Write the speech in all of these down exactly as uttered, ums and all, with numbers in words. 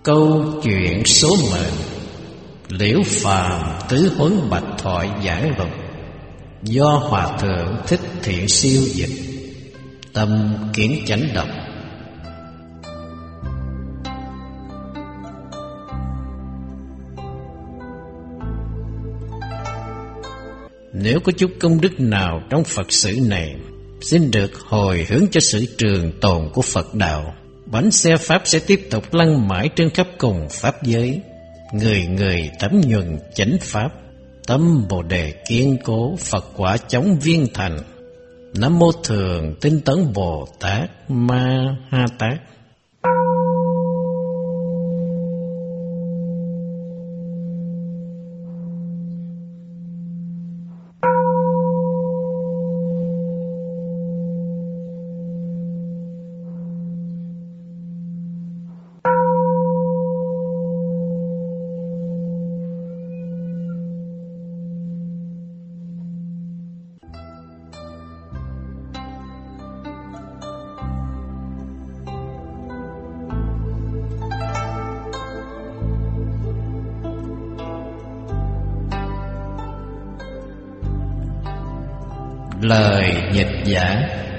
Câu chuyện số mệnh. Liễu Phàm tứ huấn bạch thoại giảng luật, do Hòa thượng Thích Thiện siêu dịch. Tâm Kiến Chánh đọc. Nếu có chút công đức nào trong Phật sự này, xin được hồi hướng cho sự trường tồn của Phật đạo. Bánh xe Pháp sẽ tiếp tục lăn mãi trên khắp cùng Pháp giới. Người người tấm nhuần chánh Pháp, tâm Bồ Đề kiên cố, Phật quả chóng viên thành. Nam mô Thường Tinh Tấn Bồ Tát Ma Ha Tát. Lời dịch giả.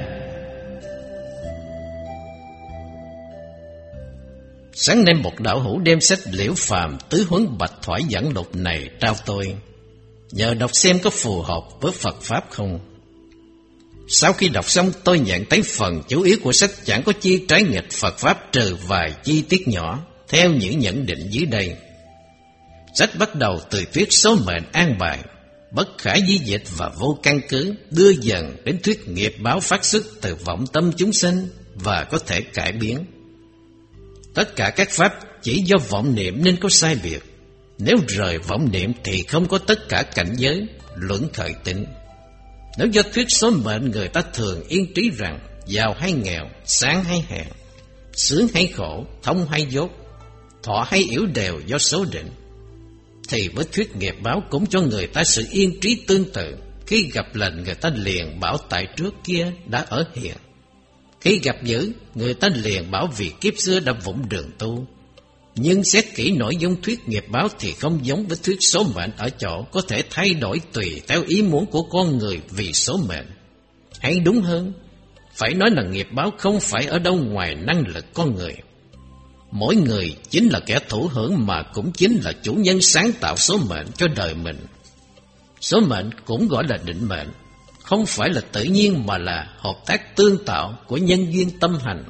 Sáng nay một đạo hữu đem sách Liễu Phàm tứ huấn bạch thoại giảng luật này trao tôi, nhờ đọc xem có phù hợp với Phật Pháp không. Sau khi đọc xong, tôi nhận thấy phần chủ yếu của sách chẳng có chi trái nghịch Phật Pháp, trừ vài chi tiết nhỏ theo những nhận định dưới đây. Sách bắt đầu từ thuyết số mệnh an bài bất khả di dịch và vô căn cứ, đưa dần đến thuyết nghiệp báo phát xuất từ vọng tâm chúng sinh và có thể cải biến. Tất cả các pháp chỉ do vọng niệm nên có sai biệt. Nếu rời vọng niệm thì không có tất cả cảnh giới, luận khởi tịnh. Nếu do thuyết số mệnh, người ta thường yên trí rằng giàu hay nghèo, sáng hay hèn, sướng hay khổ, thông hay dốt, thọ hay yếu đều do số định. Thì với thuyết nghiệp báo cũng cho người ta sự yên trí tương tự. Khi gặp lành, người ta liền bảo tại trước kia đã ở hiền. Khi gặp dữ, người ta liền bảo vì kiếp xưa đã vụng đường tu. Nhưng xét kỹ nội dung thuyết nghiệp báo thì không giống với thuyết số mệnh ở chỗ có thể thay đổi tùy theo ý muốn của con người vì số mệnh. Hay đúng hơn, phải nói là nghiệp báo không phải ở đâu ngoài năng lực con người. Mỗi người chính là kẻ thụ hưởng mà cũng chính là chủ nhân sáng tạo số mệnh cho đời mình. Số mệnh cũng gọi là định mệnh, không phải là tự nhiên mà là hợp tác tương tạo của nhân duyên tâm hành.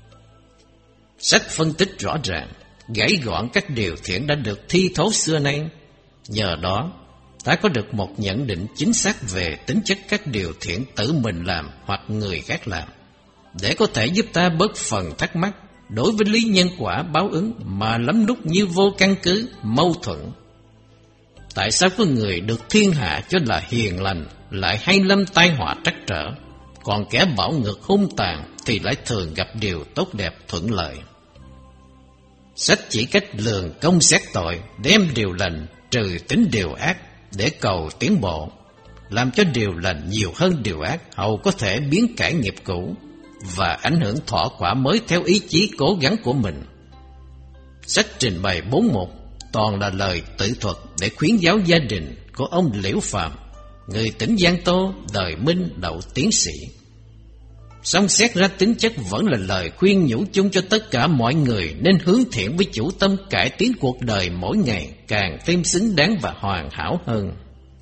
Sách phân tích rõ ràng, gãy gọn các điều thiện đã được thi thố xưa nay. Nhờ đó, ta có được một nhận định chính xác về tính chất các điều thiện tự mình làm hoặc người khác làm, để có thể giúp ta bớt phần thắc mắc đối với lý nhân quả báo ứng mà lắm lúc như vô căn cứ, mâu thuẫn. Tại sao có người được thiên hạ cho là hiền lành lại hay lâm tai họa trắc trở, còn kẻ bạo ngược hung tàn thì lại thường gặp điều tốt đẹp thuận lợi? Sách chỉ cách lường công xét tội, đem điều lành trừ tính điều ác để cầu tiến bộ, làm cho điều lành nhiều hơn điều ác, hầu có thể biến cải nghiệp cũ và ảnh hưởng thọ quả mới theo ý chí cố gắng của mình. Sách trình bày bốn mục, toàn là lời tự thuật để khuyến giáo gia đình của ông Liễu Phàm, người tỉnh Giang Tô, đời Minh đậu tiến sĩ. Song xét ra tính chất vẫn là lời khuyên nhủ chung cho tất cả mọi người nên hướng thiện với chủ tâm cải tiến cuộc đời mỗi ngày càng thêm xứng đáng và hoàn hảo hơn.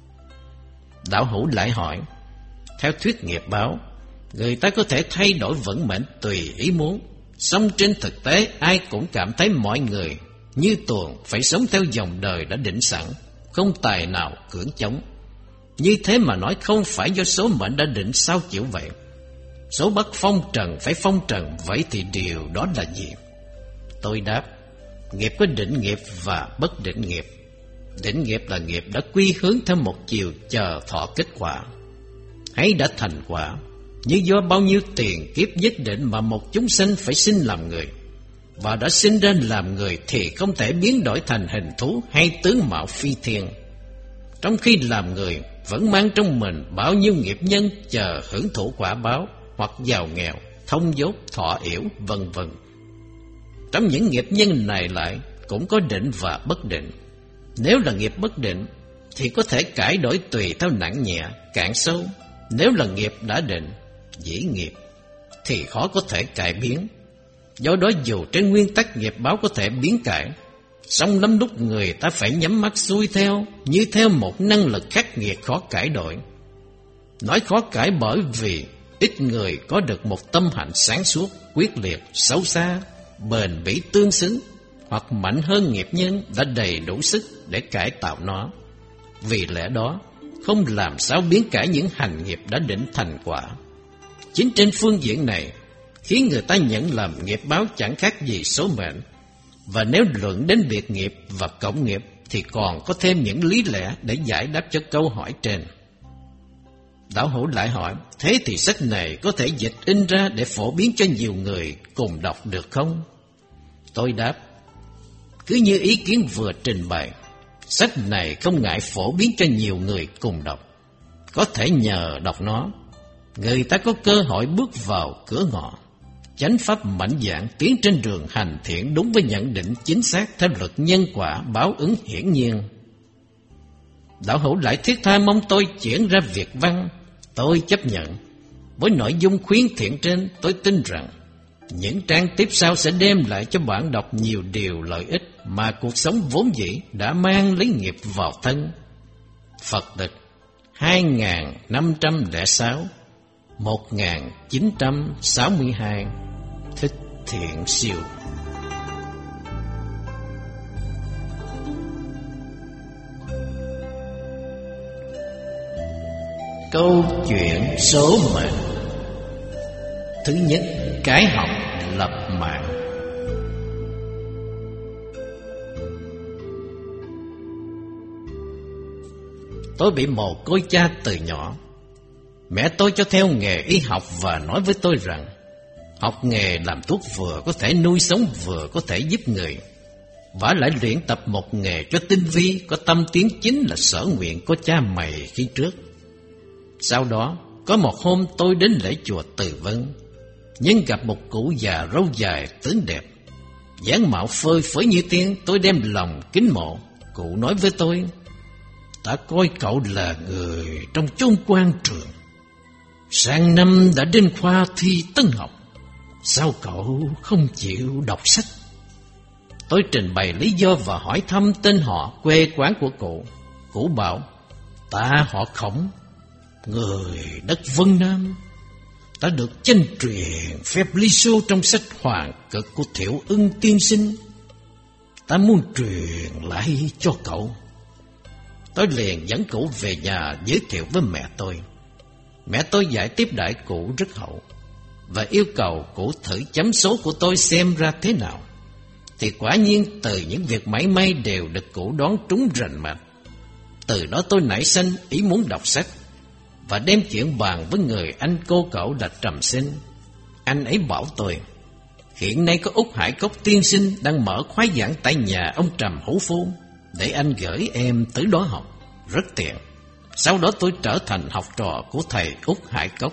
Đạo hữu lại hỏi, theo thuyết nghiệp báo, người ta có thể thay đổi vận mệnh tùy ý muốn, song trên thực tế ai cũng cảm thấy mọi người như tuồng phải sống theo dòng đời đã định sẵn, không tài nào cưỡng chống. Như thế mà nói không phải do số mệnh đã định sao chịu vậy? Số bất phong trần phải phong trần, vậy thì điều đó là gì? Tôi đáp, nghiệp có định nghiệp và bất định nghiệp. Định nghiệp là nghiệp đã quy hướng theo một chiều chờ thọ kết quả, hay đã thành quả, như do bao nhiêu tiền kiếp nhất định mà một chúng sinh phải sinh làm người, và đã sinh ra làm người thì không thể biến đổi thành hình thú hay tướng mạo phi thiên. Trong khi làm người vẫn mang trong mình bao nhiêu nghiệp nhân chờ hưởng thụ quả báo, hoặc giàu nghèo, thông dốt, thọ yểu, vân vân. Trong những nghiệp nhân này lại cũng có định và bất định. Nếu là nghiệp bất định thì có thể cải đổi tùy theo nặng nhẹ, cạn sâu. Nếu là nghiệp đã định, dĩ nghiệp, thì khó có thể cải biến. Do đó dù trên nguyên tắc nghiệp báo có thể biến cải, song lắm lúc người ta phải nhắm mắt xuôi theo, như theo một năng lực khắc nghiệt khó cải đổi. Nói khó cải bởi vì ít người có được một tâm hạnh sáng suốt, quyết liệt, xấu xa, bền bỉ tương xứng, hoặc mạnh hơn nghiệp nhân đã đầy đủ sức để cải tạo nó. Vì lẽ đó, không làm sao biến cải những hành nghiệp đã định thành quả. Chính trên phương diện này, khiến người ta nhận làm nghiệp báo chẳng khác gì số mệnh. Và nếu luận đến biệt nghiệp và cộng nghiệp thì còn có thêm những lý lẽ để giải đáp cho câu hỏi trên. Đạo hữu lại hỏi, thế thì sách này có thể dịch in ra để phổ biến cho nhiều người cùng đọc được không? Tôi đáp, cứ như ý kiến vừa trình bày, sách này không ngại phổ biến cho nhiều người cùng đọc. Có thể nhờ đọc nó, người ta có cơ hội bước vào cửa ngõ, chánh pháp mạnh dạn tiến trên đường hành thiện đúng với nhận định chính xác theo luật nhân quả báo ứng hiển nhiên. Đạo hữu lại thiết tha mong tôi chuyển ra việc văn. Tôi chấp nhận. Với nội dung khuyến thiện trên, tôi tin rằng những trang tiếp sau sẽ đem lại cho bạn đọc nhiều điều lợi ích mà cuộc sống vốn dĩ đã mang lấy nghiệp vào thân. Phật Địch hai nghìn năm trăm lẻ sáu đến một nghìn chín trăm sáu mươi hai. Thích Thiện Siêu. Câu chuyện số mệnh. Thứ nhất, cái học lập mạng. Tôi bị mồ côi cha từ nhỏ. Mẹ tôi cho theo nghề y học và nói với tôi rằng học nghề làm thuốc vừa có thể nuôi sống vừa có thể giúp người. Vả lại luyện tập một nghề cho tinh vi, có tâm tiến chính là sở nguyện của cha mày khi trước. Sau đó, có một hôm tôi đến lễ chùa Từ Vân, nhưng gặp một cụ già râu dài tướng đẹp, dáng mạo phơi phới như tiên. Tôi đem lòng kính mộ. Cụ nói với tôi, ta coi cậu là người trong chốn quan trường, sang năm đã đến khoa thi tân học, sao cậu không chịu đọc sách? Tôi trình bày lý do và hỏi thăm tên họ, quê quán của cụ. Cụ bảo, ta họ Khổng, người đất Vân Nam. Ta được chân truyền phép ly sô trong sách Hoàng Cực của Thiệu Ưng tiên sinh. Ta muốn truyền lại cho cậu. Tôi liền dẫn cụ về nhà giới thiệu với mẹ tôi. Mẹ tôi giải tiếp đãi cụ rất hậu và yêu cầu cụ thử chấm số của tôi xem ra thế nào. Thì quả nhiên từ những việc mảy may đều được cụ đoán trúng rành mạch. Từ đó tôi nảy sinh ý muốn đọc sách và đem chuyện bàn với người anh cô cậu là Trầm Sinh. Anh ấy bảo tôi, hiện nay có Úc Hải Cốc tiên sinh đang mở khóa giảng tại nhà ông Trầm Hữu Phu, để anh gửi em tới đó học, rất tiện. Sau đó tôi trở thành học trò của thầy Úc Hải Cốc.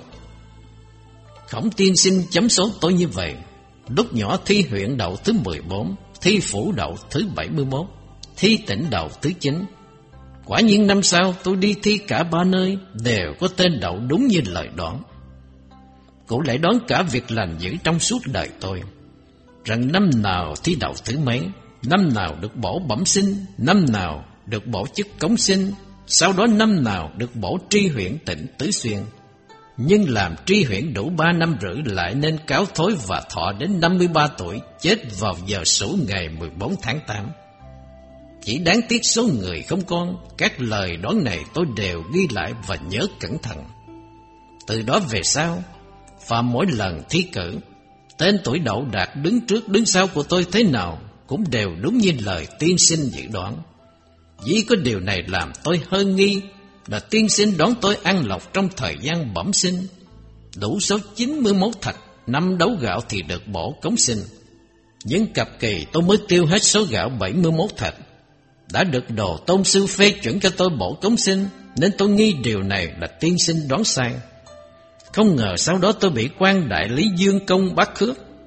Khổng tiên sinh chấm số tôi như vậy. Lúc nhỏ thi huyện đậu thứ mười bốn, thi phủ đậu thứ bảy mươi mốt, thi tỉnh đậu thứ chín. Quả nhiên năm sau tôi đi thi cả ba nơi, đều có tên đậu đúng như lời đoán. Cụ lại đoán cả việc lành dữ trong suốt đời tôi, rằng năm nào thi đậu thứ mấy, năm nào được bổ bẩm sinh, năm nào được bổ chức cống sinh, sau đó năm nào được bổ tri huyện tỉnh Tứ Xuyên. Nhưng làm tri huyện đủ ba năm rưỡi lại nên cáo thối và thọ đến năm mươi ba tuổi, chết vào giờ sửu ngày mười bốn tháng tám. Chỉ đáng tiếc số người không con, các lời đoán này tôi đều ghi lại và nhớ cẩn thận. Từ đó về sau, phàm mỗi lần thi cử, tên tuổi đậu đạt đứng trước đứng sau của tôi thế nào cũng đều đúng như lời tiên sinh dự đoán. Vì có điều này làm tôi hơi nghi là tiên sinh đoán tôi ăn lộc trong thời gian bẩm sinh. Đủ số chín mươi mốt thạch, năm đấu gạo thì được bổ cống sinh. Nhưng cặp kỳ tôi mới tiêu hết số gạo bảy mươi mốt thạch. Đã được Đồ Tôn sư phê chuẩn cho tôi bổ cống sinh, nên tôi nghi điều này là tiên sinh đoán sai. Không ngờ sau đó tôi bị quan đại lý Dương Công bắt khước.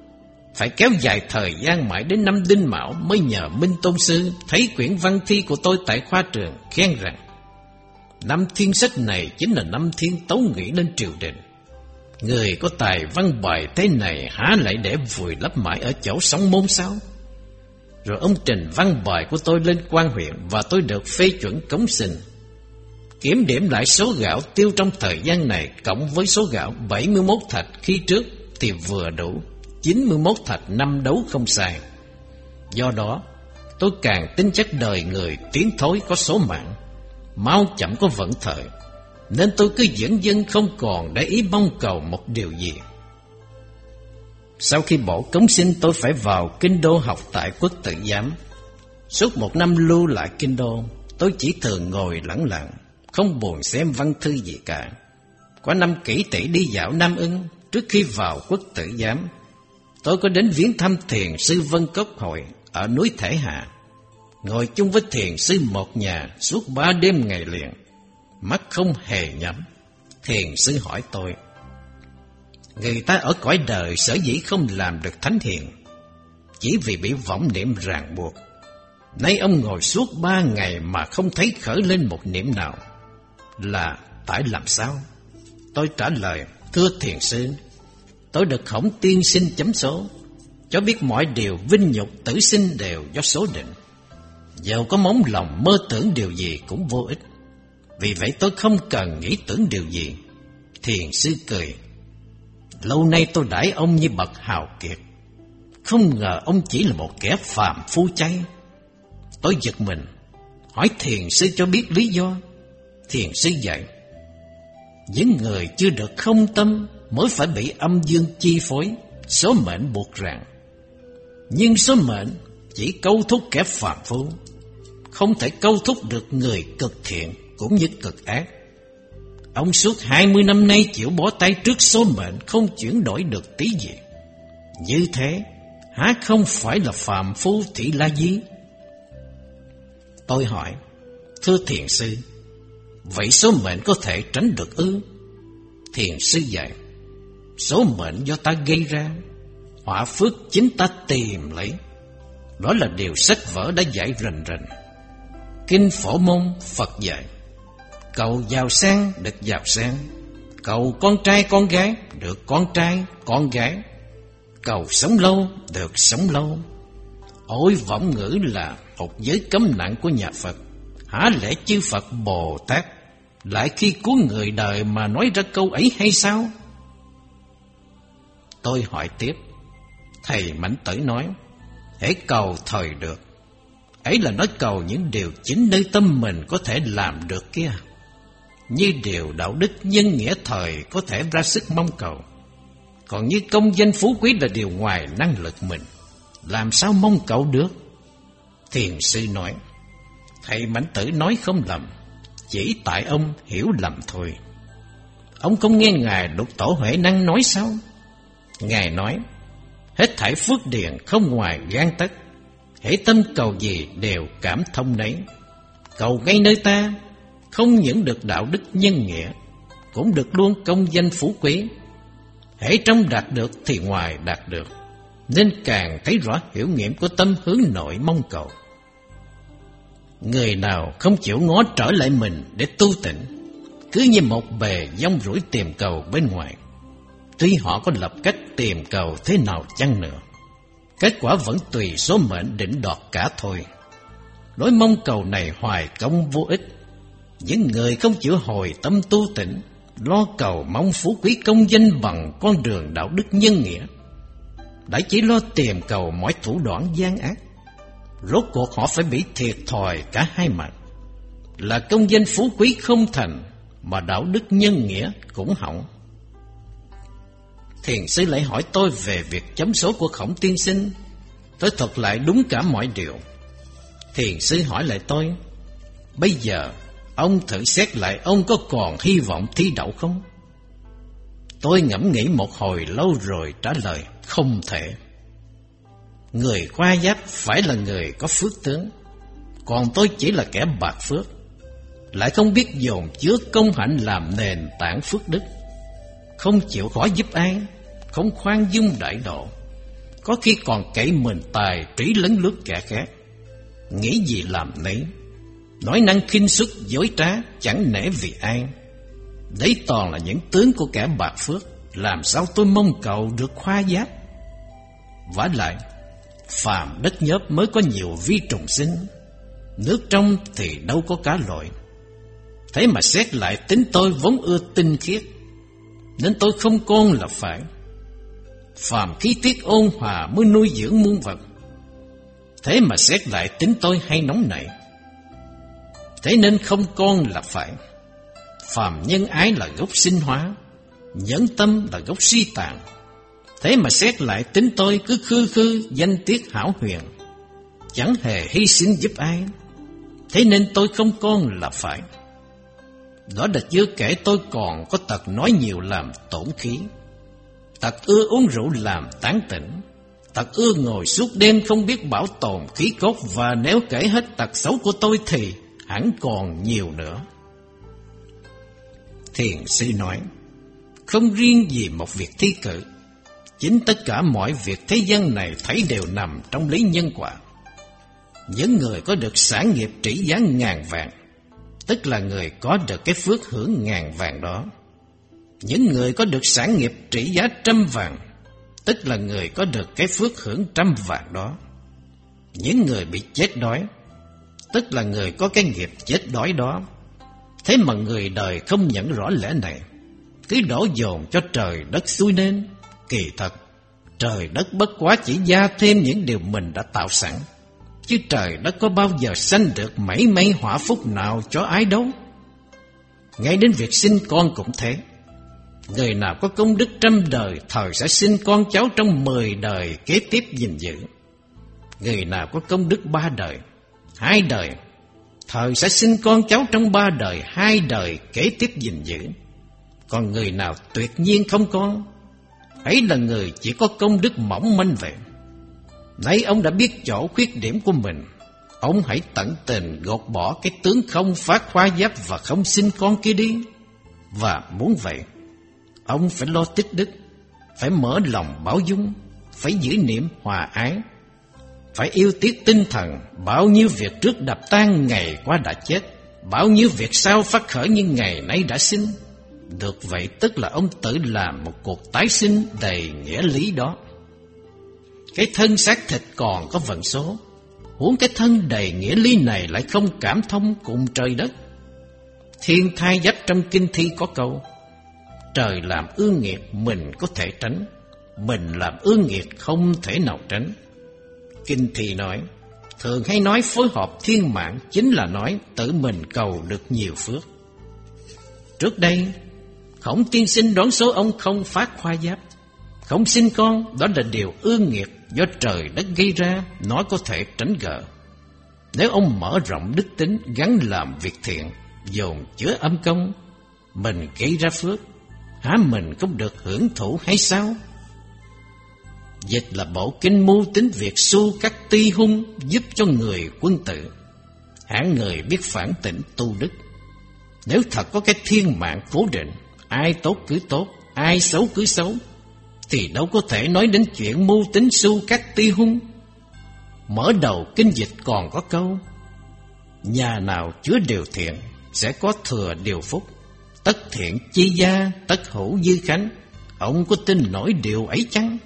Phải kéo dài thời gian mãi đến năm Đinh Mão mới nhờ Minh Tôn Sư thấy quyển văn thi của tôi tại khoa trường, khen rằng năm thiên sách này chính là năm thiên tấu nghĩ lên triều đình. Người có tài văn bài thế này há lại để vùi lấp mãi ở chỗ sóng môn sao? Rồi ông trình văn bài của tôi lên quan huyện và tôi được phê chuẩn cống sinh. Kiểm điểm lại số gạo tiêu trong thời gian này cộng với số gạo bảy mươi mốt thạch khi trước thì vừa đủ chín mươi mốt thạch năm đấu không sai. Do đó tôi càng tin chắc đời người tiến thối có số mạng, mau chậm có vận thời, nên tôi cứ dẫn dân không còn để ý mong cầu một điều gì. Sau khi bỏ cống sinh, tôi phải vào kinh đô học tại Quốc Tự Giám. Suốt một năm lưu lại kinh đô, tôi chỉ thường ngồi lẳng lặng, không buồn xem văn thư gì cả. Có năm kỷ tỷ đi dạo Nam Ưng, trước khi vào Quốc Tự Giám, tôi có đến viếng thăm thiền sư Vân Cốc Hội ở núi Thể Hạ. Ngồi chung với thiền sư một nhà suốt ba đêm ngày liền, mắt không hề nhắm. Thiền sư hỏi tôi: người ta ở cõi đời sở dĩ không làm được thánh hiền, chỉ vì bị vọng niệm ràng buộc. Nay ông ngồi suốt ba ngày mà không thấy khởi lên một niệm nào, là tại làm sao? Tôi trả lời: thưa thiền sư, tôi được Khổng tiên sinh chấm số, cho biết mọi điều vinh nhục tử sinh đều do số định. Dẫu có móng lòng mơ tưởng điều gì cũng vô ích, vì vậy tôi không cần nghĩ tưởng điều gì. Thiền sư cười: lâu nay tôi đãi ông như bậc hào kiệt, không ngờ ông chỉ là một kẻ phàm phu chay. Tôi giật mình, hỏi thiền sư cho biết lý do. Thiền sư dạy: những người chưa được không tâm mới phải bị âm dương chi phối, số mệnh buộc ràng. Nhưng số mệnh chỉ câu thúc kẻ phàm phu, không thể câu thúc được người cực thiện cũng như cực ác. Ông suốt hai mươi năm nay chịu bó tay trước số mệnh, không chuyển đổi được tí gì. Như thế há không phải là phàm phu thị la di? Tôi hỏi: thưa thiền sư, vậy số mệnh có thể tránh được ư? Thiền sư dạy: số mệnh do ta gây ra, họa phước chính ta tìm lấy. Đó là điều sách vở đã dạy rành rành. Kinh Phổ Môn Phật dạy: cầu giàu sang được giàu sang, cầu con trai con gái được con trai con gái, cầu sống lâu được sống lâu. Ôi vọng ngữ là một giới cấm nặng của nhà Phật, há lẽ chư Phật Bồ Tát lại khi cứu người đời mà nói ra câu ấy hay sao? Tôi hỏi tiếp: thầy Mạnh Tử nói hễ cầu thời được, ấy là nói cầu những điều chính nơi tâm mình có thể làm được kia. Như điều đạo đức nhân nghĩa thời có thể ra sức mong cầu, còn như công danh phú quý là điều ngoài năng lực mình, làm sao mong cầu được? Thiền sư nói: thầy Mạnh Tử nói không lầm, chỉ tại ông hiểu lầm thôi. Ông không nghe Ngài Lục Tổ Huệ Năng nói sao? Ngài nói: hết thảy phước điền không ngoài gan tất, hễ tâm cầu gì đều cảm thông nấy. Cầu ngay nơi ta, không những được đạo đức nhân nghĩa, cũng được luôn công danh phú quý. Hễ trong đạt được thì ngoài đạt được, nên càng thấy rõ hiểu nghiệm của tâm hướng nội mong cầu. Người nào không chịu ngó trở lại mình để tu tịnh, cứ như một bề dông rủi tìm cầu bên ngoài, tuy họ có lập cách tìm cầu thế nào chăng nữa, kết quả vẫn tùy số mệnh định đoạt cả thôi. Đối mong cầu này hoài công vô ích. Những người không chịu hồi tâm tu tịnh, lo cầu mong phú quý công danh bằng con đường đạo đức nhân nghĩa, đã chỉ lo tìm cầu mọi thủ đoạn gian ác, rốt cuộc họ phải bị thiệt thòi cả hai mặt, là công danh phú quý không thành, mà đạo đức nhân nghĩa cũng hỏng. Thiền sư lại hỏi tôi về việc chấm số của Khổng tiên sinh. Tôi thuật lại đúng cả mọi điều. Thiền sư hỏi lại tôi: bây giờ ông thử xét lại, ông có còn hy vọng thi đậu không? Tôi ngẫm nghĩ một hồi lâu rồi trả lời: không thể. Người khoa giác phải là người có phước tướng, còn tôi chỉ là kẻ bạc phước, lại không biết dồn chứa công hạnh làm nền tảng phước đức, không chịu khó giúp ai, không khoan dung đại độ, có khi còn cậy mình tài trí lấn lướt kẻ khác. Nghĩ gì làm nấy, nói năng khinh suất dối trá, chẳng nể vì ai. Đấy toàn là những tướng của kẻ bạc phước, làm sao tôi mong cầu được khoa giáp. Vả lại, phàm đất nhớp mới có nhiều vi trùng sinh, nước trong thì đâu có cá lội. Thế mà xét lại tính tôi vốn ưa tinh khiết, nên tôi không con là phải. Phàm khí tiết ôn hòa mới nuôi dưỡng muôn vật. Thế mà xét lại tính tôi hay nóng nảy, thế nên không con là phải. Phàm nhân ái là gốc sinh hóa, nhẫn tâm là gốc suy tàn. Thế mà xét lại tính tôi cứ khư khư danh tiết hão huyền, chẳng hề hy sinh giúp ai. Thế nên tôi không con là phải. Đó là chưa kể tôi còn có tật nói nhiều làm tổn khí, tật ưa uống rượu làm tán tỉnh, tật ưa ngồi suốt đêm không biết bảo tồn khí cốt. Và nếu kể hết tật xấu của tôi thì hẳn còn nhiều nữa. Thiền sư nói, không riêng gì một việc thi cử, chính tất cả mọi việc thế gian này thấy đều nằm trong lý nhân quả. Những người có được sản nghiệp trị giá ngàn vàng, tức là người có được cái phước hưởng ngàn vàng đó. Những người có được sản nghiệp trị giá trăm vàng, tức là người có được cái phước hưởng trăm vàng đó. Những người bị chết đói, tức là người có cái nghiệp chết đói đó. Thế mà người đời không nhận rõ lẽ này, cứ đổ dồn cho trời đất xuôi nên. Kỳ thật, trời đất bất quá chỉ gia thêm những điều mình đã tạo sẵn, chứ trời đất có bao giờ sanh được mảy may họa phúc nào cho ai đâu. Ngay đến việc sinh con cũng thế. Người nào có công đức trăm đời, thời sẽ sinh con cháu trong mười đời kế tiếp gìn giữ. Người nào có công đức ba đời, hai đời, thời sẽ sinh con cháu trong ba đời, hai đời kế tiếp gìn giữ. Còn người nào tuyệt nhiên không con, ấy là người chỉ có công đức mỏng manh vậy. Nãy ông đã biết chỗ khuyết điểm của mình, ông hãy tận tình gột bỏ cái tướng không phát khoa giáp và không sinh con kia đi. Và muốn vậy, ông phải lo tích đức, phải mở lòng bao dung, phải giữ niệm hòa ái, phải yêu tiếc tinh thần. Bao nhiêu việc trước đập tan ngày qua đã chết, bao nhiêu việc sau phát khởi như ngày nay đã sinh. Được vậy tức là ông tự làm một cuộc tái sinh đầy nghĩa lý đó. Cái thân xác thịt còn có vận số, huống cái thân đầy nghĩa lý này lại không cảm thông cùng trời đất. Thiên thai giáp trong kinh thi có câu, trời làm ương nghiệp mình có thể tránh, mình làm ương nghiệp không thể nào tránh. Kinh thi nói, thường hay nói phối hợp thiên mạng, chính là nói tự mình cầu được nhiều phước. Trước đây, Khổng tiên sinh đoán số ông không phát khoa giáp, không sinh con, đó là điều ương nghiệp do trời đất gây ra, nó có thể tránh gỡ. Nếu ông mở rộng đức tính, gắn làm việc thiện, dồn chứa âm công, mình gây ra phước, há mình cũng được hưởng thụ hay sao? Dịch là bộ kinh mưu tính việc su cắt ti hung, giúp cho người quân tử, hạng người biết phản tỉnh tu đức. Nếu thật có cái thiên mạng cố định, ai tốt cứ tốt, ai xấu cứ xấu, thì đâu có thể nói đến chuyện mưu tính su cắt ti hung. Mở đầu kinh dịch còn có câu, nhà nào chứa điều thiện, sẽ có thừa điều phúc. Tất thiện chi gia, tất hữu dư khánh. Ông có tin nổi điều ấy chăng?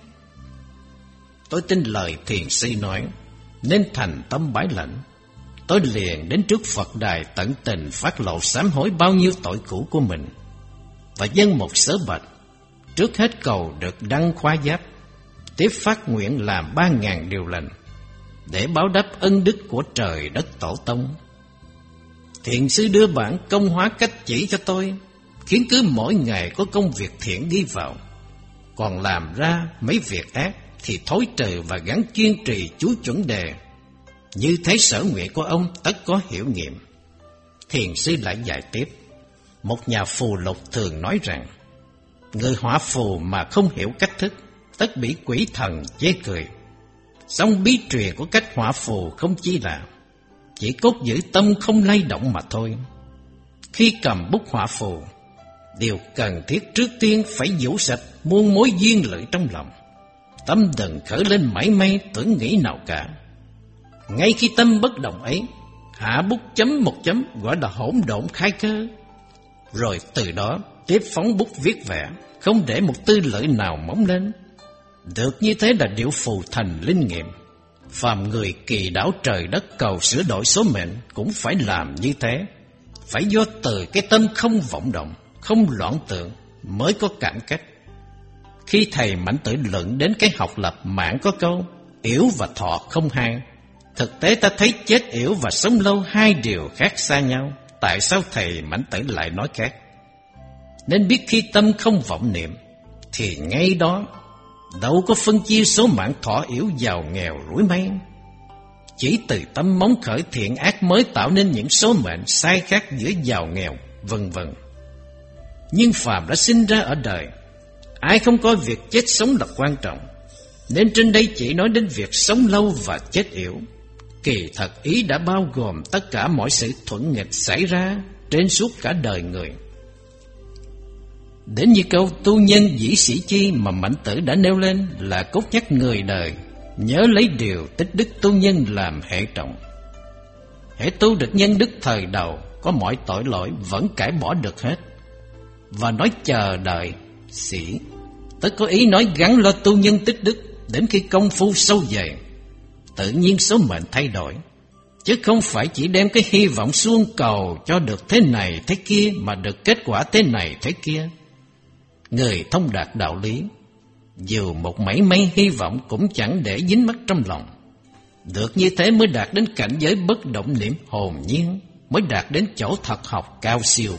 Tôi tin lời thiền sư nói, nên thành tâm bái lãnh. Tôi liền đến trước Phật đài tận tình phát lộ sám hối bao nhiêu tội cũ của mình, và dâng một sớ bạch. Trước hết cầu được đăng khoa giáp, tiếp phát nguyện làm ba ngàn điều lành, để báo đáp ân đức của trời đất tổ tông. Thiền sư đưa bản công hóa cách chỉ cho tôi, khiến cứ mỗi ngày có công việc thiện ghi vào, còn làm ra mấy việc ác thì thối trừ và gắn kiên trì chú chuẩn đề. Như thế sở nguyện của ông tất có hiểu nghiệm. Thiền sư lại dạy tiếp, một nhà phù lục thường nói rằng, người họa phù mà không hiểu cách thức, tất bị quỷ thần chê cười. Song bí truyền của cách họa phù không chi là, chỉ cốt giữ tâm không lay động mà thôi. Khi cầm bút họa phù, điều cần thiết trước tiên phải vũ sạch muôn mối duyên lự trong lòng. Tâm đừng khởi lên mảy may tưởng nghĩ nào cả. Ngay khi tâm bất động ấy, hạ bút chấm một chấm gọi là hỗn độn khai cơ. Rồi từ đó tiếp phóng bút viết vẽ, không để một tư lợi nào mỏng lên. Được như thế là điệu phù thành linh nghiệm. Phàm người kỳ đảo trời đất cầu sửa đổi số mệnh cũng phải làm như thế. Phải do từ cái tâm không vọng động, không loạn tượng mới có cảm cách. Khi thầy Mạnh Tử luận đến cái học lập mạng có câu yểu và thọ không hai. Thực tế ta thấy chết yểu và sống lâu hai điều khác xa nhau. Tại sao thầy Mạnh Tử lại nói khác? Nên biết khi tâm không vọng niệm thì ngay đó đâu có phân chia số mạng thọ yểu giàu nghèo rủi may. Chỉ từ tâm móng khởi thiện ác mới tạo nên những số mệnh sai khác giữa giàu nghèo, vân vân. Nhưng phàm đã sinh ra ở đời, ai không coi việc chết sống là quan trọng, nên trên đây chỉ nói đến việc sống lâu và chết yểu. Kỳ thật ý đã bao gồm tất cả mọi sự thuận nghịch xảy ra trên suốt cả đời người. Đến như câu tu nhân dĩ sĩ chi mà Mạnh Tử đã nêu lên là cốt nhắc người đời nhớ lấy điều tích đức tu nhân làm hệ trọng. Hễ tu được nhân đức thời đầu, có mọi tội lỗi vẫn cải bỏ được hết. Và nói chờ đợi sĩ, tất có ý nói gắn lo tu nhân tích đức đến khi công phu sâu dày, tự nhiên số mệnh thay đổi, chứ không phải chỉ đem cái hy vọng xuông cầu cho được thế này thế kia mà được kết quả thế này thế kia. Người thông đạt đạo lý, dù một mảy may hy vọng cũng chẳng để dính mắc trong lòng. Được như thế mới đạt đến cảnh giới bất động niệm hồn nhiên, mới đạt đến chỗ thật học cao siêu.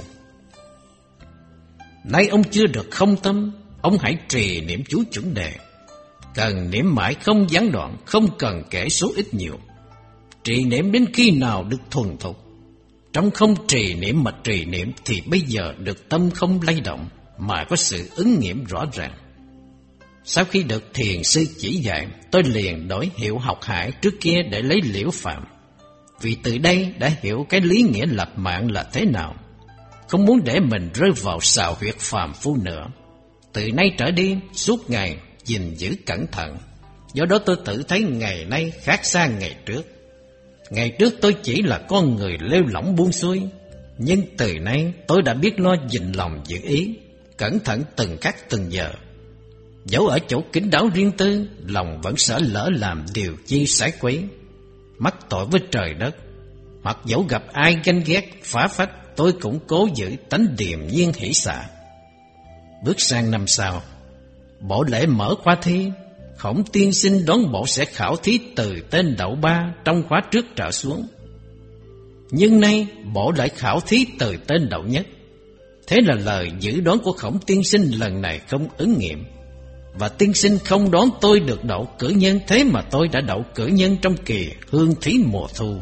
Nay ông chưa được không tâm, ông hãy trì niệm chú chuẩn đề. Cần niệm mãi không gián đoạn, không cần kể số ít nhiều. Trì niệm đến khi nào được thuần thục. Trong không trì niệm mà trì niệm thì bây giờ được tâm không lay động, mà có sự ứng nghiệm rõ ràng. Sau khi được thiền sư chỉ dạy, tôi liền đổi hiệu học hải trước kia để lấy Liễu Phàm. Vì từ đây đã hiểu cái lý nghĩa lập mạng là thế nào, không muốn để mình rơi vào xào huyệt phàm phu nữa. Từ nay trở đi, suốt ngày gìn giữ cẩn thận. Do đó tôi tự thấy ngày nay khác xa ngày trước. Ngày trước tôi chỉ là con người lêu lỏng buông xuôi, nhưng từ nay tôi đã biết lo gìn lòng giữ ý, cẩn thận từng khắc từng giờ. Dẫu ở chỗ kín đáo riêng tư, lòng vẫn sợ lỡ làm điều chi sái quấy, mắc tội với trời đất. Hoặc dẫu gặp ai ganh ghét phá phách, tôi cũng cố giữ tánh điềm nhiên hỷ xả. Bước sang năm sau, bộ lễ mở khóa thi. Khổng tiên sinh đón bộ sẽ khảo thí từ tên đậu ba trong khóa trước trở xuống. Nhưng nay bộ lại khảo thí từ tên đậu nhất. Thế là lời dự đoán của Khổng tiên sinh lần này không ứng nghiệm. Và tiên sinh không đoán tôi được đậu cử nhân, thế mà tôi đã đậu cử nhân trong kỳ hương thí mùa thu.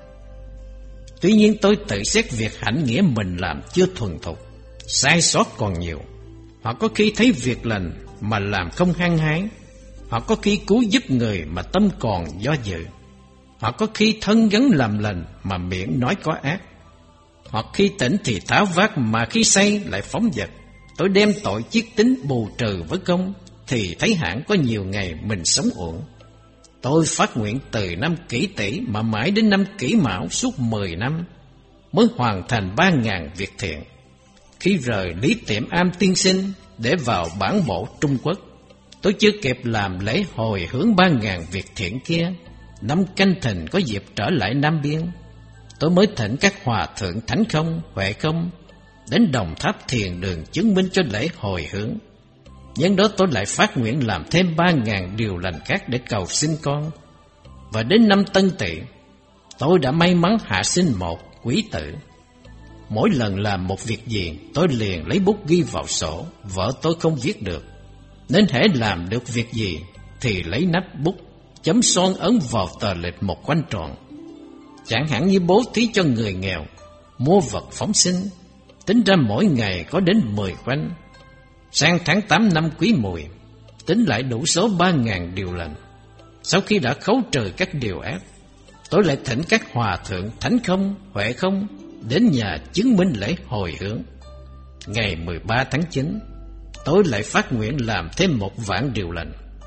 Tuy nhiên tôi tự xét việc hạnh nghĩa mình làm chưa thuần thục, sai sót còn nhiều. Hoặc có khi thấy việc lành mà làm không hăng hái, hoặc có khi cứu giúp người mà tâm còn do dự, hoặc có khi thân gắn làm lành mà miệng nói có ác, hoặc khi tỉnh thì tháo vát mà khi say lại phóng dật. Tôi đem tội chiết tính bù trừ với công, thì thấy hẳn có nhiều ngày mình sống uổng. Tôi phát nguyện từ năm Kỷ Tỵ mà mãi đến năm Kỷ Mão suốt mười năm mới hoàn thành ba ngàn việc thiện. Khi rời Lý Tiệm Am tiên sinh để vào bản bộ Trung Quốc, tôi chưa kịp làm lễ hồi hướng ba ngàn việc thiện kia. Năm Canh Thìn có dịp trở lại Nam Biên, tôi mới thỉnh các hòa thượng Thánh Không, Huệ Không đến Đồng Tháp Thiền Đường chứng minh cho lễ hồi hướng. Nhân đó tôi lại phát nguyện làm thêm ba ngàn điều lành khác để cầu sinh con. Và đến năm Tân Tỵ, tôi đã may mắn hạ sinh một quý tử. Mỗi lần làm một việc gì, tôi liền lấy bút ghi vào sổ. Vợ tôi không viết được, nên hễ làm được việc gì thì lấy nắp bút chấm son ấn vào tờ lịch một khoanh tròn. Chẳng hạn như bố thí cho người nghèo, mua vật phóng sinh, tính ra mỗi ngày có đến mười khoanh. Sang tháng tám năm Quý Mùi, tính lại đủ số ba ngàn điều lành. Sau khi đã khấu trừ các điều ác, tôi lại thỉnh các hòa thượng Thánh Không, Huệ Không đến nhà chứng minh lễ hồi hướng. Ngày mười ba tháng chín, tôi lại phát nguyện làm thêm một vạn điều lành.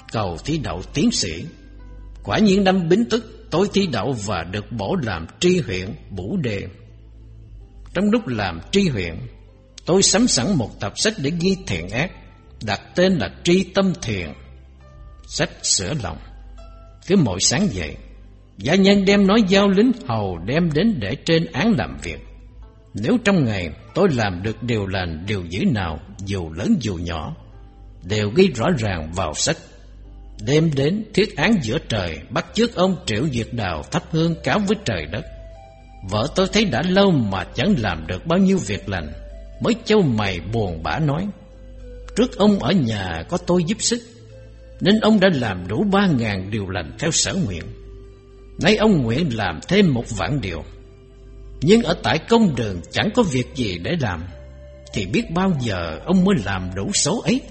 cầu thi đậu tiến sĩ. Quả nhiên năm Bính Tuất tôi thi đậu và được bổ làm tri huyện Bửu Đê. Trong lúc làm tri huyện, tôi sắm sẵn một tập sách để ghi thiện ác, đặt tên là Tri Tâm Thiền. Sách sửa lòng. Cứ mỗi sáng dậy, gia nhân đem nói giao lính hầu đem đến để trên án làm việc. Nếu trong ngày tôi làm được điều lành, điều dữ nào, dù lớn dù nhỏ, đều ghi rõ ràng vào sách. Đêm đến thiết án giữa trời, bắt chước ông Triệu Diệt Đào thắp hương cáo với trời đất. Vợ tôi thấy đã lâu mà chẳng làm được bao nhiêu việc lành, mới chau mày buồn bã nói: trước ông ở nhà có tôi giúp sức, nên ông đã làm đủ ba ngàn điều lành theo sở nguyện. Nay ông nguyện làm thêm một vạn điều, nhưng ở tại công đường chẳng có việc gì để làm, thì biết bao giờ ông mới làm đủ số ấy.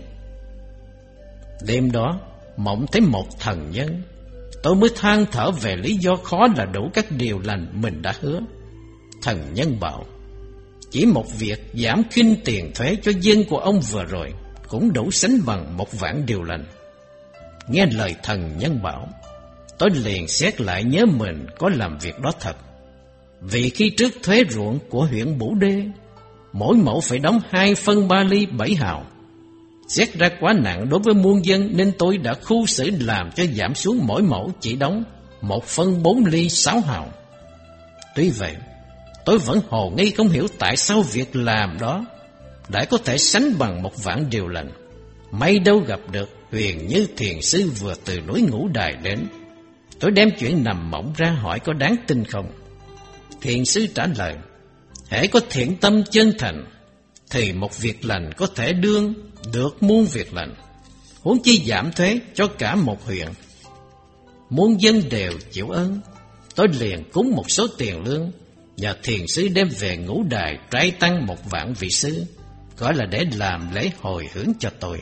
Đêm đó mộng thấy một thần nhân, tôi mới than thở về lý do khó là đủ các điều lành mình đã hứa. Thần nhân bảo: chỉ một việc giảm khinh tiền thuế cho dân của ông vừa rồi cũng đủ sánh bằng một vạn điều lành. Nghe lời thần nhân bảo, tôi liền xét lại nhớ mình có làm việc đó thật. Vì khi trước thuế ruộng của huyện Bửu Đê, mỗi mẫu phải đóng hai phân ba ly bảy hào. Xét ra quá nặng đối với muôn dân, nên tôi đã khu xử làm cho giảm xuống mỗi mẫu chỉ đóng một phân bốn ly sáu hào. Tuy vậy, tôi vẫn hồ nghi không hiểu tại sao việc làm đó đã có thể sánh bằng một vạn điều lành. May đâu gặp được huyền như thiền sư vừa từ núi Ngũ Đài đến. Tôi đem chuyện nằm mộng ra hỏi có đáng tin không. Thiền sư trả lời: hễ có thiện tâm chân thành, thì một việc lành có thể đương được muôn việc lành, huống chi giảm thuế cho cả một huyện. Muôn dân đều chịu ơn. Tôi liền cúng một số tiền lương, nhờ thiền sư đem về Ngũ Đài trai tăng một vạn vị sư, gọi là để làm lễ hồi hướng cho tôi.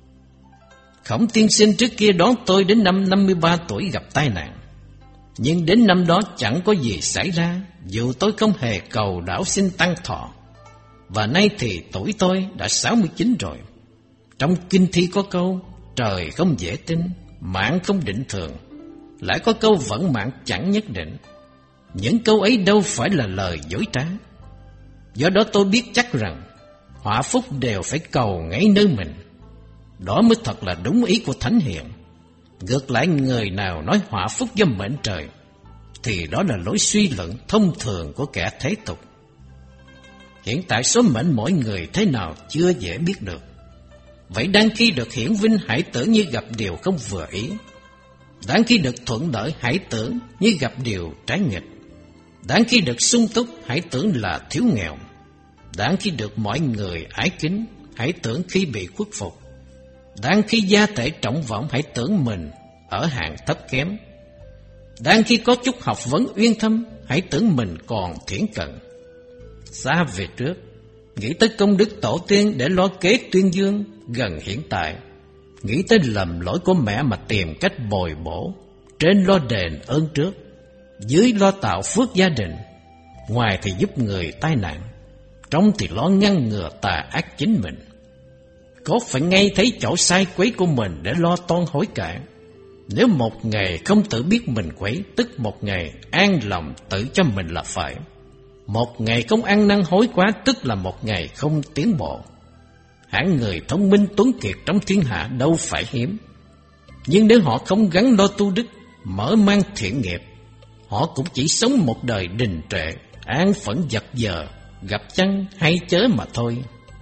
Khổng tiên sinh trước kia đón tôi đến năm năm mươi ba tuổi gặp tai nạn, nhưng đến năm đó chẳng có gì xảy ra, dù tôi không hề cầu đảo xin tăng thọ. Và nay thì tuổi tôi đã sáu mươi chín rồi. Trong kinh thi có câu: trời không dễ tin, mạng không định thường, lại có câu vận mạng chẳng nhất định. Những câu ấy đâu phải là lời dối trá. Do đó tôi biết chắc rằng họa phúc đều phải cầu ngay nơi mình. Đó mới thật là đúng ý của Thánh Hiền. Ngược lại, người nào nói họa phúc do mệnh trời, thì đó là lối suy luận thông thường của kẻ thế tục. Hiện tại số mệnh mỗi người thế nào chưa dễ biết được. Vậy đang khi được hiển vinh, hãy tưởng như gặp điều không vừa ý. Đáng khi được thuận lợi, hãy tưởng như gặp điều trái nghịch. Đáng khi được sung túc, hãy tưởng là thiếu nghèo. Đáng khi được mọi người ái kính, hãy tưởng khi bị khuất phục. Đáng khi gia thể trọng vọng, hãy tưởng mình ở hạng thấp kém. Đáng khi có chút học vấn uyên thâm, hãy tưởng mình còn thiển cận. Xa về trước, nghĩ tới công đức tổ tiên để lo kế tuyên dương. Gần hiện tại, nghĩ tới lầm lỗi của mẹ mà tìm cách bồi bổ. Trên lo đền ơn trước, dưới lo tạo phước gia đình. Ngoài thì giúp người tai nạn, trong thì lo ngăn ngừa tà ác chính mình. Có phải ngay thấy chỗ sai quấy của mình để lo toan hối cải. Nếu một ngày không tự biết mình quấy, tức một ngày an lòng tự cho mình là phải. Một ngày không ăn năn hối quá, tức là một ngày không tiến bộ. Hạng người thông minh tuấn kiệt trong thiên hạ đâu phải hiếm. Nhưng nếu họ không gắn lo tu đức, mở mang thiện nghiệp, họ cũng chỉ sống một đời đình trệ, an phận vật vờ, gặp chăng hay chớ mà thôi.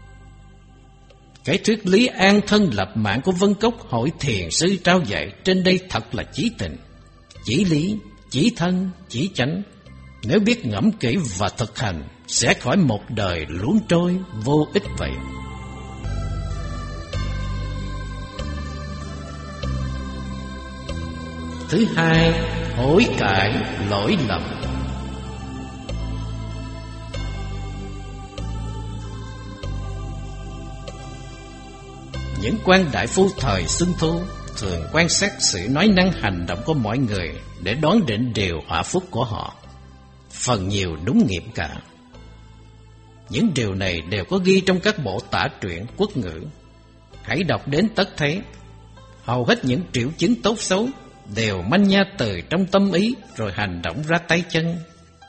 Cái thuyết lý an thân lập mạng của Vân Cốc hội thiền sư trao dạy trên đây thật là chí tình, chỉ lý, chỉ thân, chỉ chánh. Nếu biết ngẫm kỹ và thực hành, sẽ khỏi một đời luống trôi vô ích vậy. Thứ hai, hối cải lỗi lầm. Những quan đại phu thời Xuân Thu thường quan sát sự nói năng hành động của mọi người để đoán định điều họa phúc của họ. Phần nhiều đúng nghiệm cả. Những điều này đều có ghi trong các bộ tả truyện quốc ngữ. Hãy đọc đến tất thấy. Hầu hết những triệu chứng tốt xấu đều manh nha từ trong tâm ý rồi hành động ra tay chân.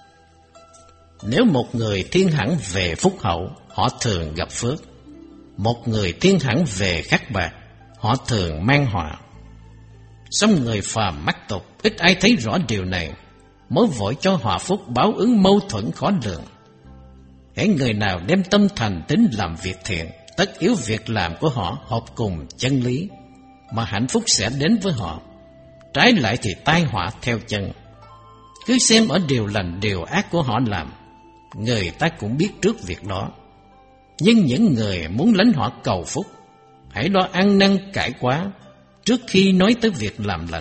Nếu một người thiên hẳn về phúc hậu, họ thường gặp phước. Một người thiên hẳn về khắc bạc, họ thường mang họa. Song người phàm mắc tục, ít ai thấy rõ điều này, mới vội cho họa phúc báo ứng mâu thuẫn khó lường. Hễ người nào đem tâm thành tín làm việc thiện, tất yếu việc làm của họ hợp cùng chân lý, mà hạnh phúc sẽ đến với họ. Trái lại thì tai họa theo chân. Cứ xem ở điều lành điều ác của họ làm, người ta cũng biết trước việc đó. Nhưng những người muốn lãnh họ cầu phúc, hãy lo ăn năn cải quá trước khi nói tới việc làm lành.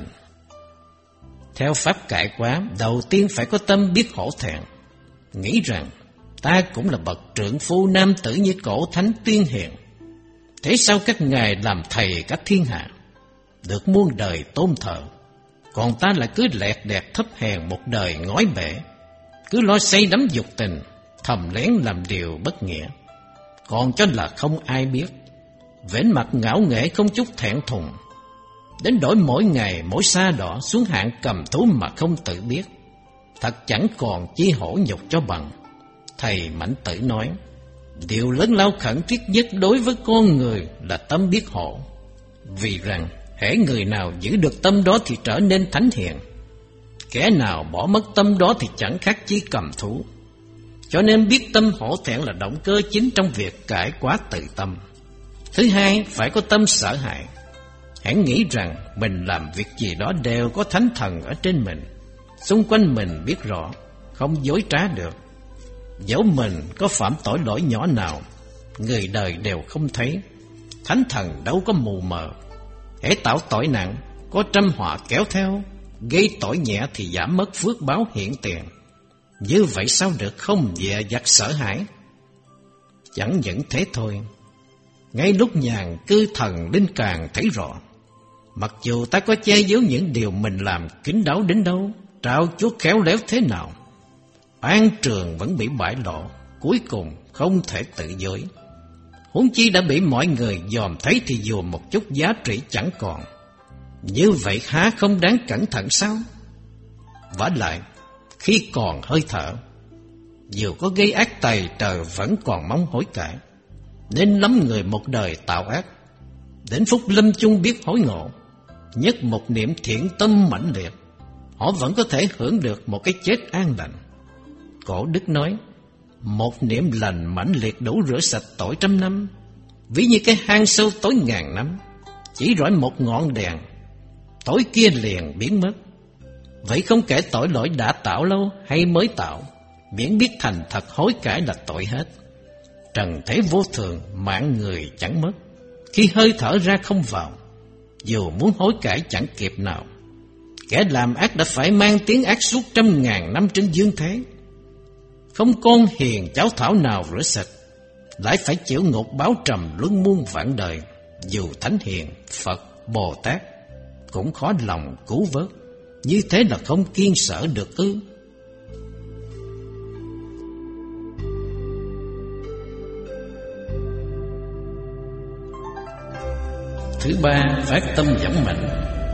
Theo pháp cải quá, đầu tiên phải có tâm biết hổ thẹn, nghĩ rằng ta cũng là bậc trượng phu nam tử như cổ thánh tiên hiền. Thế sao các ngài làm thầy các thiên hạ, được muôn đời tôn thờ, còn ta lại cứ lẹt đẹt thấp hèn một đời ngói bể, cứ lo say đắm dục tình, thầm lén làm điều bất nghĩa, còn cho là không ai biết, vẻn mặt ngạo nghễ không chút thẹn thùng, đến đổi mỗi ngày mỗi sa đỏ xuống hạng cầm thú mà không tự biết, thật chẳng còn chi hổ nhục cho bằng. Thầy Mãnh Tử nói, điều lớn lao khẩn thiết nhất đối với con người là tâm biết hộ, vì rằng hễ người nào giữ được tâm đó thì trở nên thánh hiền, kẻ nào bỏ mất tâm đó thì chẳng khác chi cầm thú. Cho nên biết tâm hổ thẹn là động cơ chính trong việc cải quá tự tâm. Thứ hai, phải có tâm sợ hãi. Hãy nghĩ rằng mình làm việc gì đó đều có thánh thần ở trên mình, xung quanh mình biết rõ, không dối trá được. Dẫu mình có phạm tội lỗi nhỏ nào, người đời đều không thấy, thánh thần đâu có mù mờ. Hễ tạo tội nặng, có trăm họa kéo theo, gây tội nhẹ thì giảm mất phước báo hiện tiền. Như vậy sao được không dè dặt sợ hãi? Chẳng những thế thôi, ngay lúc nhàn cư thần linh càng thấy rõ, mặc dù ta có che giấu những điều mình làm kín đáo đến đâu, trao chuốt khéo léo thế nào, an trường vẫn bị bại lộ, cuối cùng không thể tự dối. Huống chi đã bị mọi người dòm thấy thì dù một chút giá trị chẳng còn. Như vậy há không đáng cẩn thận sao? Vả lại, khi còn hơi thở, dù có gây ác tày trời vẫn còn mong hối cải. Nên lắm người một đời tạo ác, đến phút lâm chung biết hối ngộ, nhất một niệm thiện tâm mãnh liệt, họ vẫn có thể hưởng được một cái chết an lành. Cổ Đức nói, một niệm lành mãnh liệt đủ rửa sạch tội trăm năm, ví như cái hang sâu tối ngàn năm, chỉ rọi một ngọn đèn, tối kia liền biến mất. Vậy không kể tội lỗi đã tạo lâu hay mới tạo, miễn biết thành thật hối cải là tội hết. Trần thế vô thường, mạng người chẳng mất, khi hơi thở ra không vào, dù muốn hối cải chẳng kịp nào. Kẻ làm ác đã phải mang tiếng ác suốt trăm ngàn năm trên dương thế, không con hiền cháu thảo nào rửa sạch, lại phải chịu ngục báo trầm luân muôn vạn đời. Dù thánh hiền, Phật, Bồ Tát cũng khó lòng cứu vớt, như thế là không kiên sợ được ư? Thứ ba, phát tâm vững mạnh.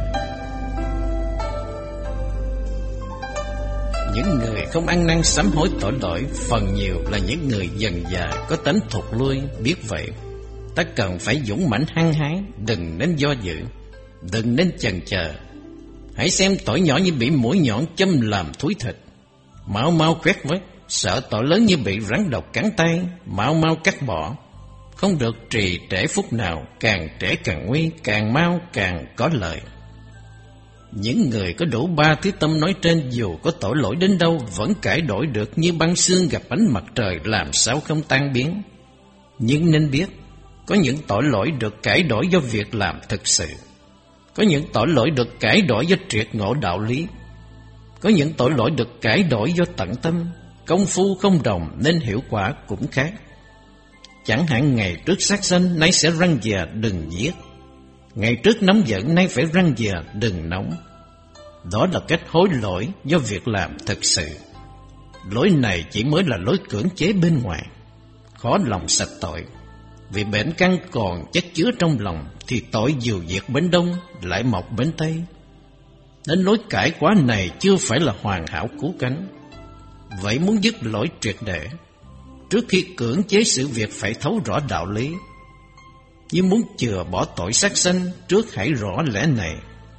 Những người không ăn năn sám hối tội lỗi phần nhiều là những người dần già có tánh thụt lui. Biết vậy, ta cần phải dũng mãnh hăng hái, đừng nên do dự, đừng nên chần chờ. Hãy xem tội nhỏ như bị mũi nhọn châm làm thúi thịt, mau mau quét vết. Sợ tội lớn như bị rắn độc cắn tay, mau mau cắt bỏ. Không được trì trễ phút nào, càng trễ càng nguy, càng mau càng có lợi. Những người có đủ ba thứ tâm nói trên, dù có tội lỗi đến đâu vẫn cải đổi được như băng xương gặp ánh mặt trời, làm sao không tan biến. Nhưng nên biết, có những tội lỗi được cải đổi do việc làm thực sự, có những tội lỗi được cải đổi do triệt ngộ đạo lý, có những tội lỗi được cải đổi do tận tâm. Công phu không đồng nên hiệu quả cũng khác. Chẳng hạn ngày trước sát sanh, nay sẽ răn dè đừng giết. Ngày trước nóng giận, nay phải răn dè đừng nóng. Đó là cách hối lỗi do việc làm thực sự. Lỗi này chỉ mới là lối cưỡng chế bên ngoài, khó lòng sạch tội. Vì bệnh căn còn chất chứa trong lòng thì tội dù diệt bên đông lại mọc bên tây. Nên lối cải quá này chưa phải là hoàn hảo cứu cánh. Vậy muốn dứt lỗi triệt để, trước khi cưỡng chế sự việc phải thấu rõ đạo lý. Nhưng muốn chừa bỏ tội sát sanh, trước hãy rõ lẽ này.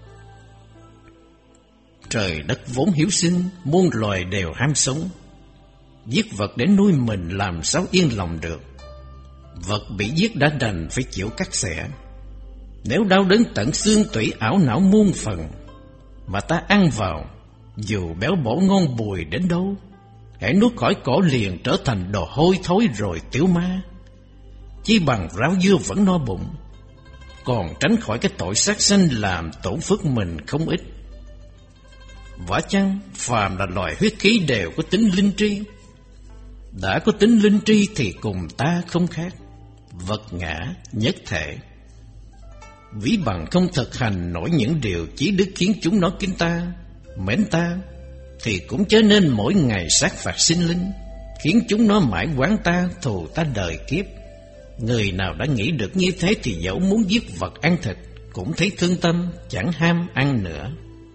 Trời đất vốn hiếu sinh, muôn loài đều ham sống. Giết vật để nuôi mình làm sao yên lòng được. Vật bị giết đã đành phải chịu cắt xẻ. Nếu đau đớn tận xương tủy ảo não muôn phần, mà ta ăn vào, dù béo bổ ngon bùi đến đâu, hãy nuốt khỏi cổ liền trở thành đồ hôi thối rồi tiêu ma. Chỉ bằng rau dưa vẫn no bụng, còn tránh khỏi cái tội sát sanh làm tổn phước mình không ít. Vả chăng phàm là loài huyết khí đều có tính linh tri. Đã có tính linh tri thì cùng ta không khác, vật ngã nhất thể. Ví bằng không thực hành nổi những điều chí đức khiến chúng nó kính ta, mến ta, thì cũng chớ nên mỗi ngày sát phạt sinh linh, khiến chúng nó mãi oán ta, thù ta đời kiếp. Người nào đã nghĩ được như thế thì dẫu muốn giết vật ăn thịt cũng thấy thương tâm, chẳng ham ăn nữa.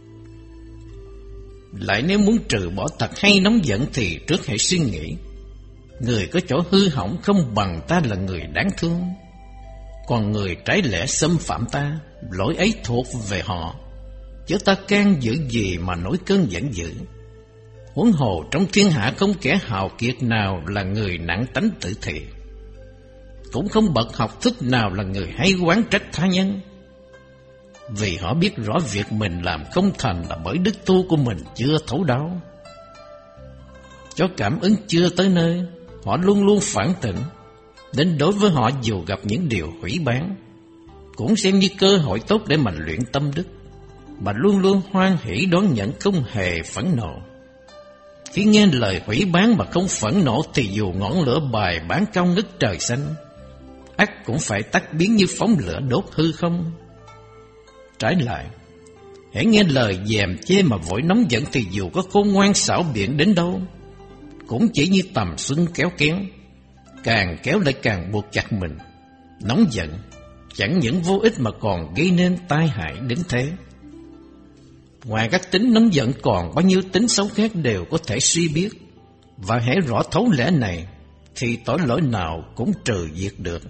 Lại nếu muốn trừ bỏ tật hay nóng giận thì trước hãy suy nghĩ, người có chỗ hư hỏng không bằng ta là người đáng thương. Còn người trái lẽ xâm phạm ta, lỗi ấy thuộc về họ, chứ ta can giữ gì mà nổi cơn giận dữ. Huống hồ trong thiên hạ không kẻ hào kiệt nào là người nặng tánh tự thị, cũng không bậc học thức nào là người hay oán trách tha nhân. Vì họ biết rõ việc mình làm không thành là bởi đức tu của mình chưa thấu đáo. Cho cảm ứng chưa tới nơi, họ luôn luôn phản tỉnh. Đến đối với họ dù gặp những điều hủy bán, cũng xem như cơ hội tốt để mà luyện tâm đức, mà luôn luôn hoan hỷ đón nhận, không hề phẫn nộ. Khi nghe lời hủy bán mà không phẫn nộ thì dù ngọn lửa bài bán cao ngất trời xanh, ắt cũng phải tắt biến như phóng lửa đốt hư không. Trái lại, hãy nghe lời dèm chê mà vội nóng giận thì dù có khôn ngoan xảo biện đến đâu, cũng chỉ như tầm xuân kéo kéo, càng kéo lại càng buộc chặt mình. Nóng giận chẳng những vô ích mà còn gây nên tai hại đến thế. Ngoài các tính nóng giận còn bao nhiêu tính xấu khác đều có thể suy biết, và hãy rõ thấu lẽ này thì tội lỗi nào cũng trừ diệt được.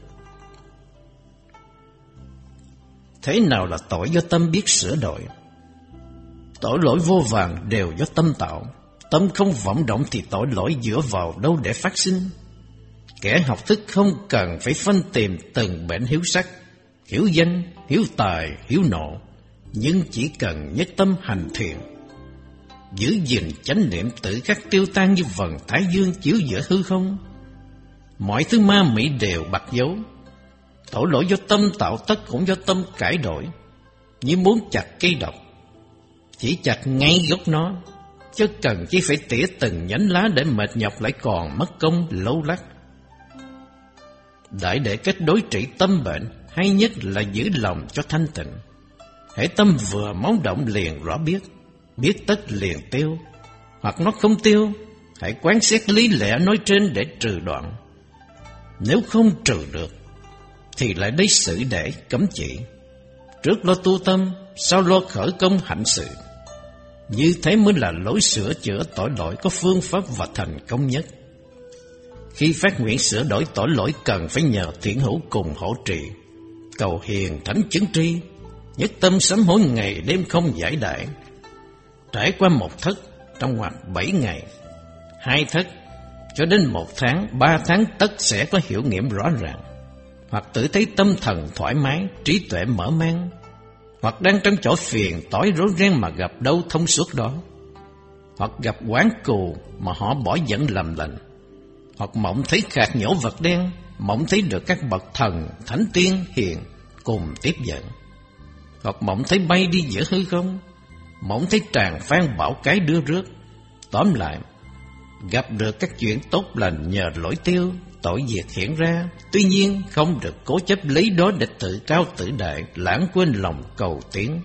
Thế nào là tội do tâm biết sửa đổi? Tội lỗi vô vàn đều do tâm tạo. Tâm không vọng động thì tội lỗi dựa vào đâu để phát sinh? Kẻ học thức không cần phải phân tìm từng bệnh hiếu sắc, hiếu danh, hiếu tài, hiếu nộ, nhưng chỉ cần nhất tâm hành thiện, giữ gìn chánh niệm tự khắc tiêu tan như vầng thái dương chiếu giữa hư không. Mọi thứ ma mị đều bạc dấu. Tội lỗi do tâm tạo tất cũng do tâm cải đổi. Như muốn chặt cây độc, chỉ chặt ngay gốc nó, chứ cần chỉ phải tỉa từng nhánh lá để mệt nhọc lại còn mất công lâu lắc. Đại để cách đối trị tâm bệnh, hay nhất là giữ lòng cho thanh tịnh. Hễ tâm vừa máu động liền rõ biết, biết tất liền tiêu, hoặc nó không tiêu, hãy quán xét lý lẽ nói trên để trừ đoạn. Nếu không trừ được thì lại lấy sự để cấm chỉ. Trước lo tu tâm, sau lo khởi công hạnh sự. Như thế mới là lối sửa chữa tội lỗi có phương pháp và thành công nhất. Khi phát nguyện sửa đổi tội lỗi cần phải nhờ thiện hữu cùng hỗ trì, cầu hiền thánh chứng tri, nhất tâm sám hối ngày đêm không giải đãi. Trải qua một thất trong ngoặc bảy ngày, hai thất cho đến một tháng, ba tháng tất sẽ có hiểu nghiệm rõ ràng. Hoặc tự thấy tâm thần thoải mái, trí tuệ mở mang, hoặc đang trong chỗ phiền tối rối ren mà gặp đâu thông suốt đó, hoặc gặp quán cù mà họ bỏ dẫn lầm lệnh, hoặc mộng thấy khạc nhổ vật đen, mộng thấy được các bậc thần, thánh tiên, hiền cùng tiếp dẫn, hoặc mộng thấy bay đi giữa hư không, mộng thấy tràn phan bão cái đưa rước. Tóm lại, gặp được các chuyện tốt lành nhờ lỗi tiêu, tội diệt hiện ra. Tuy nhiên không được cố chấp lấy đó để tự cao tự đại, lãng quên lòng cầu tiến.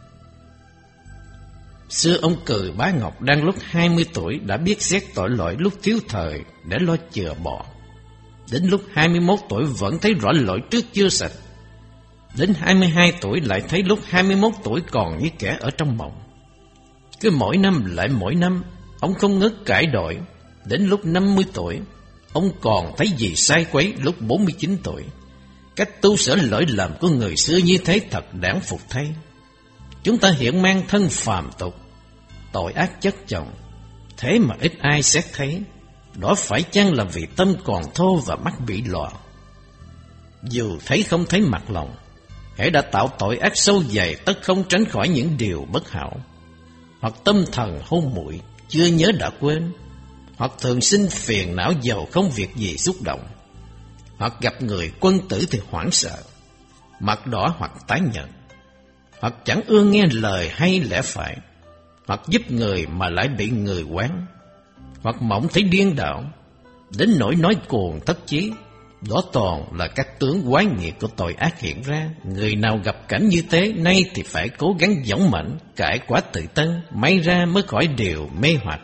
Xưa ông Cừ Bá Ngọc đang lúc hai mươi tuổi đã biết xét tội lỗi lúc thiếu thời để lo chừa bỏ. Đến lúc hai mươi mốt tuổi vẫn thấy rõ lỗi trước chưa sạch. Đến hai mươi hai tuổi lại thấy lúc hai mươi mốt tuổi còn như kẻ ở trong mộng. Cứ mỗi năm lại mỗi năm, ông không ngớt cải đổi. Đến lúc năm mươi tuổi, ông còn thấy gì sai quấy lúc bốn mươi chín tuổi. Cách tu sửa lỗi lầm của người xưa như thế thật đáng phục thay. Chúng ta hiện mang thân phàm tục, tội ác chất chồng, thế mà ít ai xét thấy. Đó phải chăng là vì tâm còn thô và mắt bị lòa? Dù thấy không thấy mặt lòng, hễ đã tạo tội ác sâu dày tất không tránh khỏi những điều bất hảo. Hoặc tâm thần hôn muội, chưa nhớ đã quên, hoặc thường sinh phiền não giàu không việc gì xúc động, hoặc gặp người quân tử thì hoảng sợ, mặt đỏ hoặc tái nhợt, hoặc chẳng ưa nghe lời hay lẽ phải, hoặc giúp người mà lại bị người quán, hoặc mộng thấy điên đảo, đến nỗi nói cuồng thất chí. Đó toàn là các tướng quái nghiệt của tội ác hiện ra. Người nào gặp cảnh như thế nay thì phải cố gắng dũng mãnh, cải quá tự tân, may ra mới khỏi điều mê hoặc.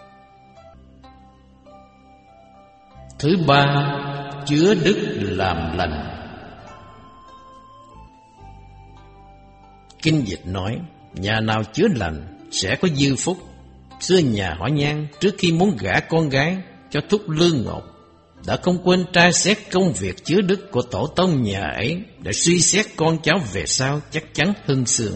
Thứ ba, chứa đức làm lành. Kinh dịch nói, nhà nào chứa lành sẽ có dư phúc. Xưa nhà họ Nhan trước khi muốn gả con gái cho thúc lương ngột đã không quên tra xét công việc chứa đức của tổ tông nhà ấy để suy xét con cháu về sau chắc chắn hưng sương.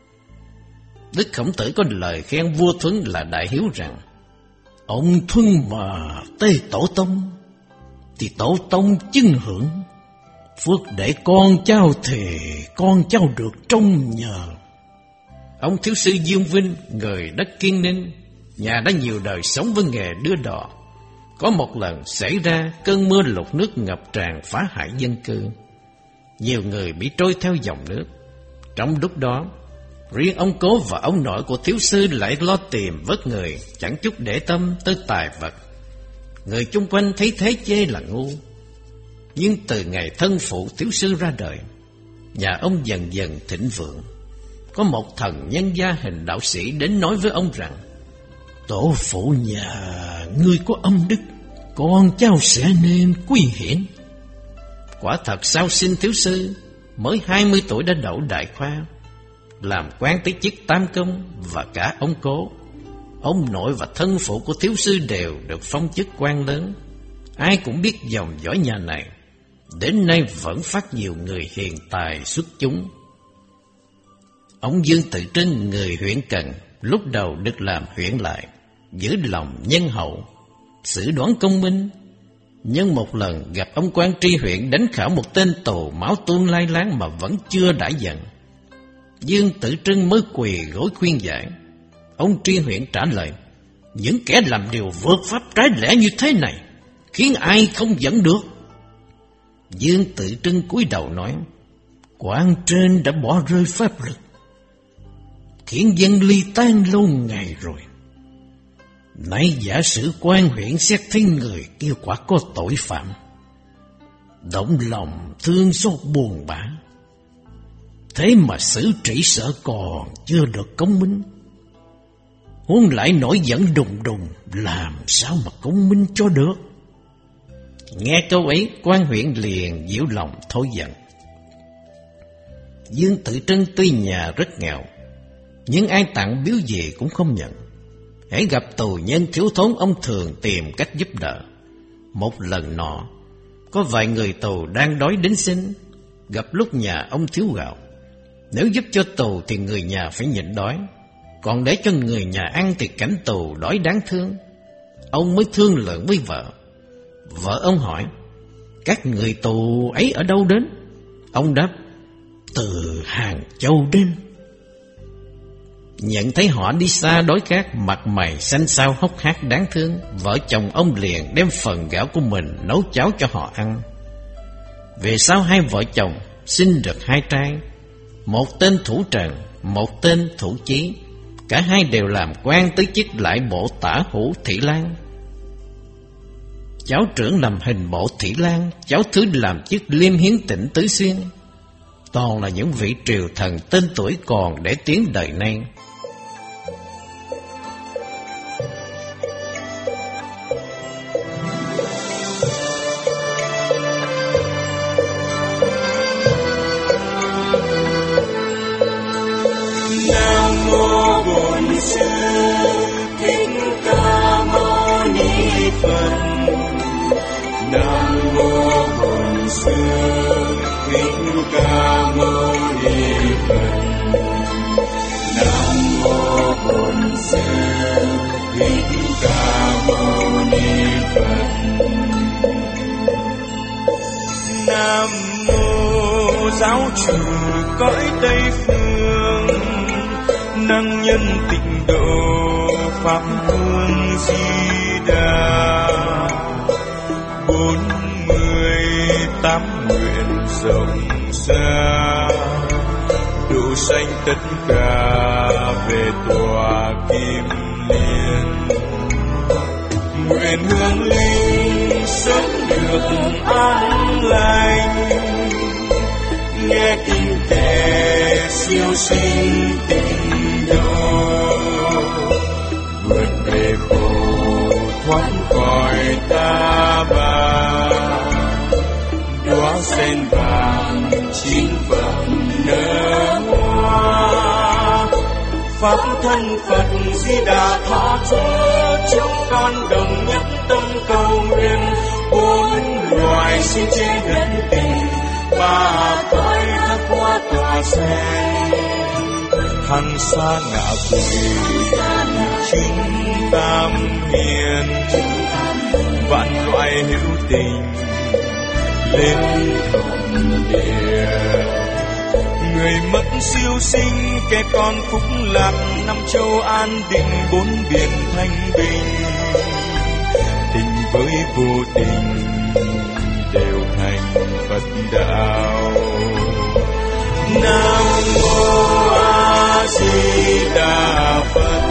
Đức Khổng Tử có lời khen vua Thuấn là đại hiếu rằng: ông Thuấn mà tê tổ tông thì tổ tông chưng hưởng, phước để con cháu thì con cháu được trông nhờ. Ông thiếu sư Dương Vinh, người đất Kiên Ninh, nhà đã nhiều đời sống với nghề đưa đò. Có một lần xảy ra cơn mưa lụt nước ngập tràn phá hại dân cư, nhiều người bị trôi theo dòng nước. Trong lúc đó, riêng ông cố và ông nội của thiếu sư lại lo tìm vớt người, chẳng chút để tâm tới tài vật. Người chung quanh thấy thế chê là ngu. Nhưng từ ngày thân phụ thiếu sư ra đời, nhà ông dần dần thịnh vượng. Có một thần nhân gia hình đạo sĩ đến nói với ông rằng: tổ phụ nhà ngươi có âm đức, con cháu sẽ nên quy hiển. Quả thật sau sinh thiếu sư, mới hai mươi tuổi đã đậu đại khoa, làm quan tới chức tam công. Và cả ông cố, ông nội và thân phụ của thiếu sư đều được phong chức quan lớn. Ai cũng biết dòng dõi nhà này đến nay vẫn phát nhiều người hiền tài xuất chúng. Ông Dương Tự Trinh, người huyện Cần, lúc đầu được làm huyện lại, giữ lòng nhân hậu, xử đoán công minh. Nhưng một lần gặp ông quan tri huyện đánh khảo một tên tù máu tuôn lai láng mà vẫn chưa đã giận, Dương Tự Trinh mới quỳ gối khuyên giải. Ông tri huyện trả lời: những kẻ làm điều vượt pháp trái lẽ như thế này khiến ai không giận được. Dương Tự Trinh cúi đầu nói: quan trên đã bỏ rơi pháp lực, khiến dân ly tan lâu ngày rồi. Nay giả sử quan huyện xét thấy người kia quả có tội phạm, động lòng thương xót buồn bã, thế mà xử trị sợ còn chưa được công minh, huống lại nổi giận đùng đùng, làm sao mà công minh cho được. Nghe câu ấy, quan huyện liền dịu lòng thôi giận. Dương Tự Trinh tuy nhà rất nghèo, nhưng ai tặng biếu gì cũng không nhận. Hãy gặp tù nhân thiếu thốn, ông thường tìm cách giúp đỡ. Một lần nọ, có vài người tù đang đói đến xin, gặp lúc nhà ông thiếu gạo. Nếu giúp cho tù thì người nhà phải nhịn đói, còn để cho người nhà ăn thì cảnh tù đói đáng thương. Ông mới thương lượng với vợ. Vợ ông hỏi: các người tù ấy ở đâu đến? Ông đáp: từ Hàng Châu đến. Nhận thấy họ đi xa đói khát, mặt mày xanh xao hốc hác đáng thương, vợ chồng ông liền đem phần gạo của mình nấu cháo cho họ ăn. Về sau hai vợ chồng sinh được hai trai, một tên Thủ Trần, một tên Thủ Chí. Cả hai đều làm quan tới chức lại bộ tả hữu Thị Lang. Cháu trưởng làm hình bộ Thị Lang, cháu thứ làm chức liêm hiến tỉnh Tứ Xuyên. Toàn là những vị triều thần tên tuổi còn để tiếng đời nay. sư Thích Ca Mâu Ni Phật. Nam mô Bổn Sư Thích Ca Mâu Ni Phật. Nam mô Bổn Sư Thích Ca Mâu Ni Phật. Nam mô Giáo chủ cõi Tây phương, năng nhân tịnh độ pháp hương Di Đà. Bốn mươi tám nguyện rộng ra, độ sanh tất cả về tòa Kim Liên. Nguyện hương linh sớm được an lành, nghe kinh kệ siêu sinh tịnh độ, vượt về khổ thoát khỏi ta bà. Đóa sen vàng chín phẩm nở hoa, pháp thân Phật Di Đà Tha Chúa. Chúng con đồng nhất tâm cầu nguyện, bốn loài sinh trên đất tình, ba cõi thác qua tòa sen. Thăng xa ngạ quỷ chứng tam hiền, vạn loại hữu tình lên thượng địa. Người mất siêu sinh, kẻ con phúc lạc, năm châu an định, bốn biển thanh bình. Tình với vô tình đều thành Phật đạo. Nam mô A Di Đà Phật.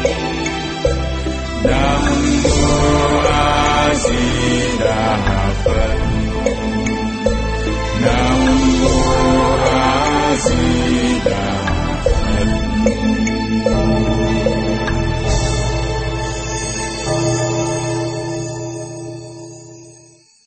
Nam mô A Di Đà Phật. Nam mô A Di Đà